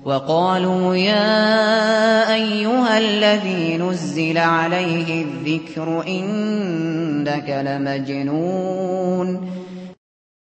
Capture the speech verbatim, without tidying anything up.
وقالوا يا أيها الذي نزل عليه الذكر إنك لمجنون